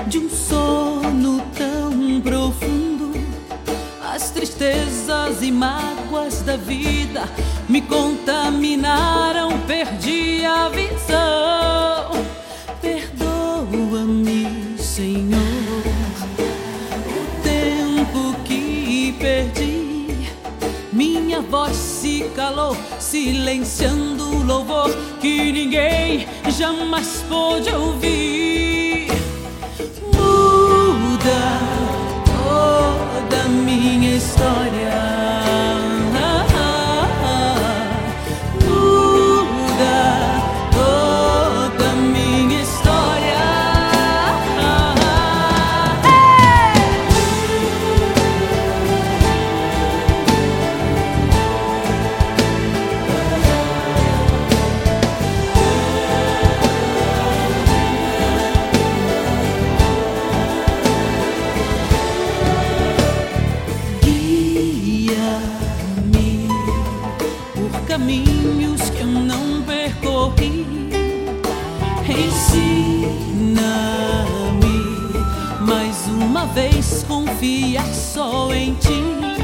de um sono tão profundo. As tristezas e mágoas da vida me contaminaram, perdi a visão. Perdoa-me, Senhor, o tempo que perdi. Minha voz se calou, silenciando o louvor que ninguém jamais pôde ouvir. Muda toda a minha história. Caminhos que eu não percorri, ensina-me mais uma vez confiar só em ti.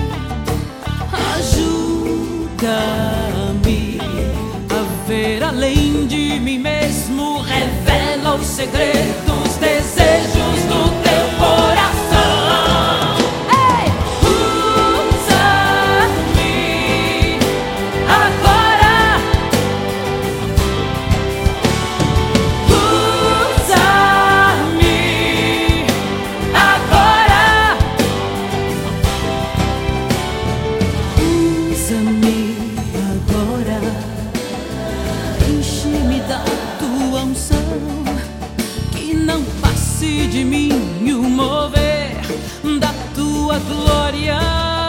Ajuda-me a ver além de mim mesmo, revela os segredos, desejos do teu coração. Que não passe de mim o mover da tua glória.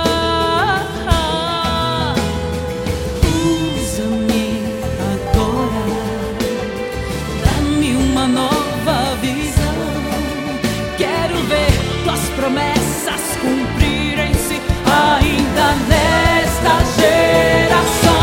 Usa-me agora, dá-me uma nova visão. Quero ver tuas promessas cumprirem-se ainda nesta geração.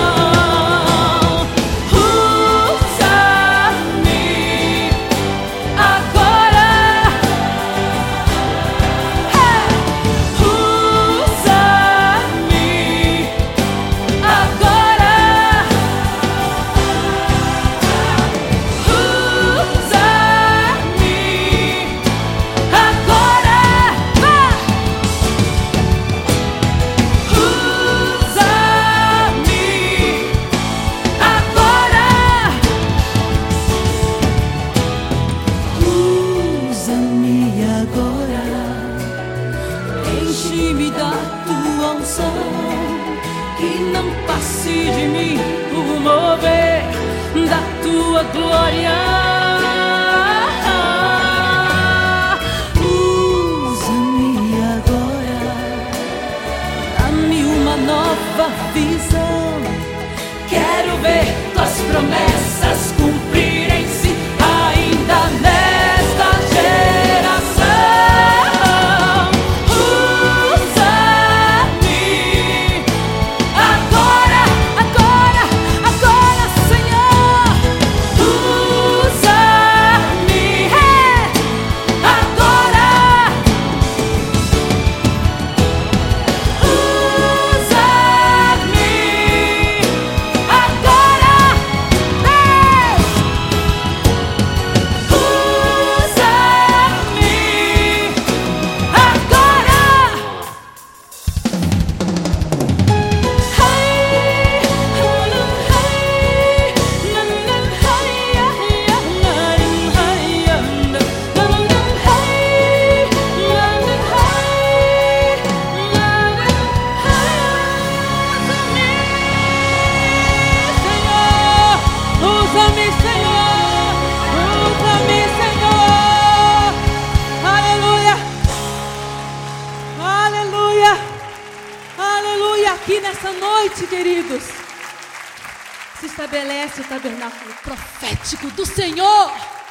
Enche-me da tua unção, que não passe de mim o mover da tua glória. Usa-me agora, dá-me uma nova visão. Quero ver tuas promessas cumprirem-se ainda nesta geração. Aqui nessa noite, queridos, se estabelece o tabernáculo profético do Senhor.